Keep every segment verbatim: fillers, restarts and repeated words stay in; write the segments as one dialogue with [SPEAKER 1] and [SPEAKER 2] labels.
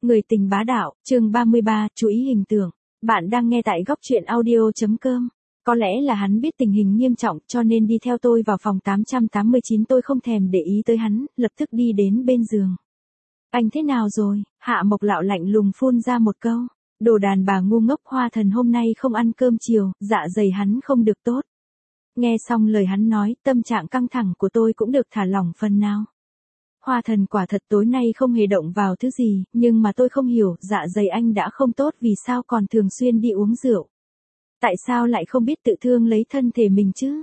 [SPEAKER 1] Người tình bá đạo, chương ba mươi ba, chú ý hình tượng. Bạn đang nghe tại góc truyện audio.com. Có lẽ là hắn biết tình hình nghiêm trọng cho nên đi theo tôi vào phòng tám trăm tám mươi chín, tôi không thèm để ý tới hắn, lập tức đi đến bên giường. Anh thế nào rồi? Hạ Mộc Lạo lạnh lùng phun ra một câu. Đồ đàn bà ngu ngốc, Hoa Thần hôm nay không ăn cơm chiều, dạ dày hắn không được tốt. Nghe xong lời hắn nói, tâm trạng căng thẳng của tôi cũng được thả lỏng phần nào. Hoa Thần quả thật tối nay không hề động vào thứ gì, nhưng mà tôi không hiểu, dạ dày anh đã không tốt vì sao còn thường xuyên đi uống rượu. Tại sao lại không biết tự thương lấy thân thể mình chứ?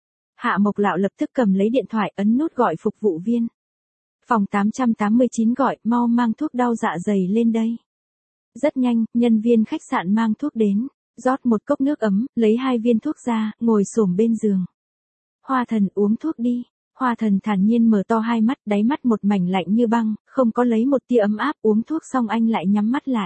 [SPEAKER 1] Hạ Mộc Lạo lập tức cầm lấy điện thoại ấn nút gọi phục vụ viên. Phòng tám trăm tám mươi chín gọi, mau mang thuốc đau dạ dày lên đây. Rất nhanh, nhân viên khách sạn mang thuốc đến, rót một cốc nước ấm, lấy hai viên thuốc ra, ngồi xổm bên giường. Hoa Thần uống thuốc đi. Hoa Thần thản nhiên mở to hai mắt, đáy mắt một mảnh lạnh như băng, không có lấy một tia ấm áp, uống thuốc xong anh lại nhắm mắt lại.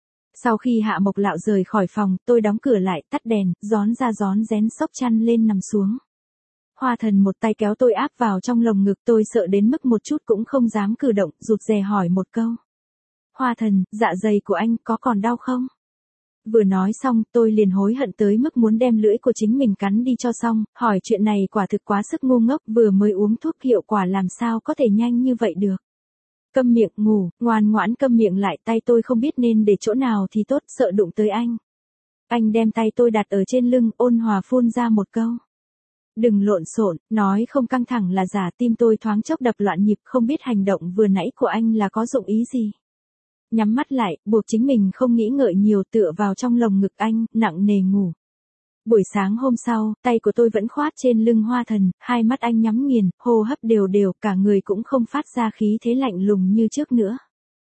[SPEAKER 1] Sau khi Hạ Mộc Lạo rời khỏi phòng, tôi đóng cửa lại, tắt đèn, rón ra rón rén xốc chăn lên nằm xuống. Hoa Thần một tay kéo tôi áp vào trong lồng ngực, tôi sợ đến mức một chút cũng không dám cử động, rụt rè hỏi một câu. Hoa Thần, dạ dày của anh có còn đau không? Vừa nói xong, tôi liền hối hận tới mức muốn đem lưỡi của chính mình cắn đi cho xong, hỏi chuyện này quả thực quá sức ngu ngốc, vừa mới uống thuốc hiệu quả làm sao có thể nhanh như vậy được. Câm miệng, ngủ, ngoan ngoãn câm miệng lại, tay tôi không biết nên để chỗ nào thì tốt, sợ đụng tới anh. Anh đem tay tôi đặt ở trên lưng, ôn hòa phun ra một câu. Đừng lộn xộn, nói không căng thẳng là giả, tim tôi thoáng chốc đập loạn nhịp, không biết hành động vừa nãy của anh là có dụng ý gì. Nhắm mắt lại, buộc chính mình không nghĩ ngợi nhiều, tựa vào trong lồng ngực anh, nặng nề ngủ. Buổi sáng hôm sau, tay của tôi vẫn khoát trên lưng Hoa Thần, hai mắt anh nhắm nghiền, hô hấp đều đều, cả người cũng không phát ra khí thế lạnh lùng như trước nữa.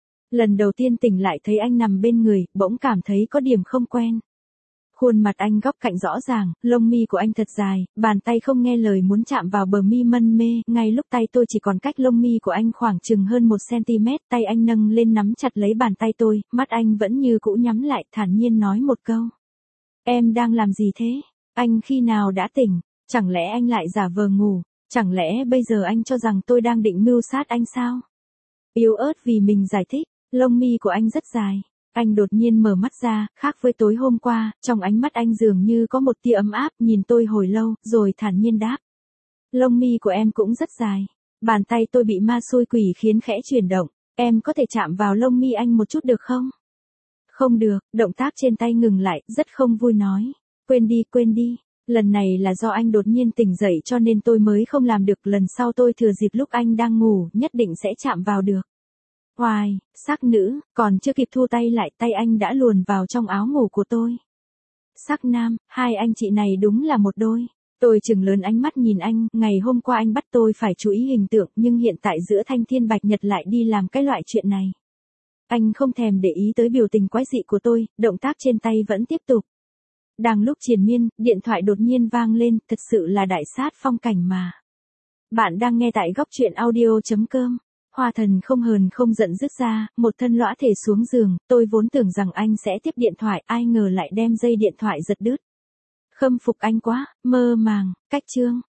[SPEAKER 1] Lần đầu tiên tỉnh lại thấy anh nằm bên người, bỗng cảm thấy có điểm không quen. Khuôn mặt anh góc cạnh rõ ràng, lông mi của anh thật dài, bàn tay không nghe lời muốn chạm vào bờ mi mân mê, ngay lúc tay tôi chỉ còn cách lông mi của anh khoảng chừng hơn một xăng-ti-mét, tay anh nâng lên nắm chặt lấy bàn tay tôi, mắt anh vẫn như cũ nhắm lại, thản nhiên nói một câu. Em đang làm gì thế? Anh khi nào đã tỉnh? Chẳng lẽ anh lại giả vờ ngủ? Chẳng lẽ bây giờ anh cho rằng tôi đang định mưu sát anh sao? Yếu ớt vì mình giải thích, lông mi của anh rất dài. Anh đột nhiên mở mắt ra, khác với tối hôm qua, trong ánh mắt anh dường như có một tia ấm áp, nhìn tôi hồi lâu, rồi thản nhiên đáp. Lông mi của em cũng rất dài. Bàn tay tôi bị ma xui quỷ khiến khẽ chuyển động, em có thể chạm vào lông mi anh một chút được không? Không được, động tác trên tay ngừng lại, rất không vui nói. Quên đi, quên đi. Lần này là do anh đột nhiên tỉnh dậy cho nên tôi mới không làm được, lần sau tôi thừa dịp lúc anh đang ngủ, nhất định sẽ chạm vào được. Hoài, sắc nữ, còn chưa kịp thu tay lại, tay anh đã luồn vào trong áo ngủ của tôi. Sắc nam, hai anh chị này đúng là một đôi. Tôi trừng lớn ánh mắt nhìn anh, ngày hôm qua anh bắt tôi phải chú ý hình tượng, nhưng hiện tại giữa thanh thiên bạch nhật lại đi làm cái loại chuyện này. Anh không thèm để ý tới biểu tình quái dị của tôi, động tác trên tay vẫn tiếp tục. Đang lúc triền miên, điện thoại đột nhiên vang lên, thật sự là đại sát phong cảnh mà. Bạn đang nghe tại góc truyện audio.com. Hoa Thần không hờn không giận dứt ra, một thân lõa thể xuống giường, tôi vốn tưởng rằng anh sẽ tiếp điện thoại, ai ngờ lại đem dây điện thoại giật đứt. Khâm phục anh quá, mơ màng, cách chương.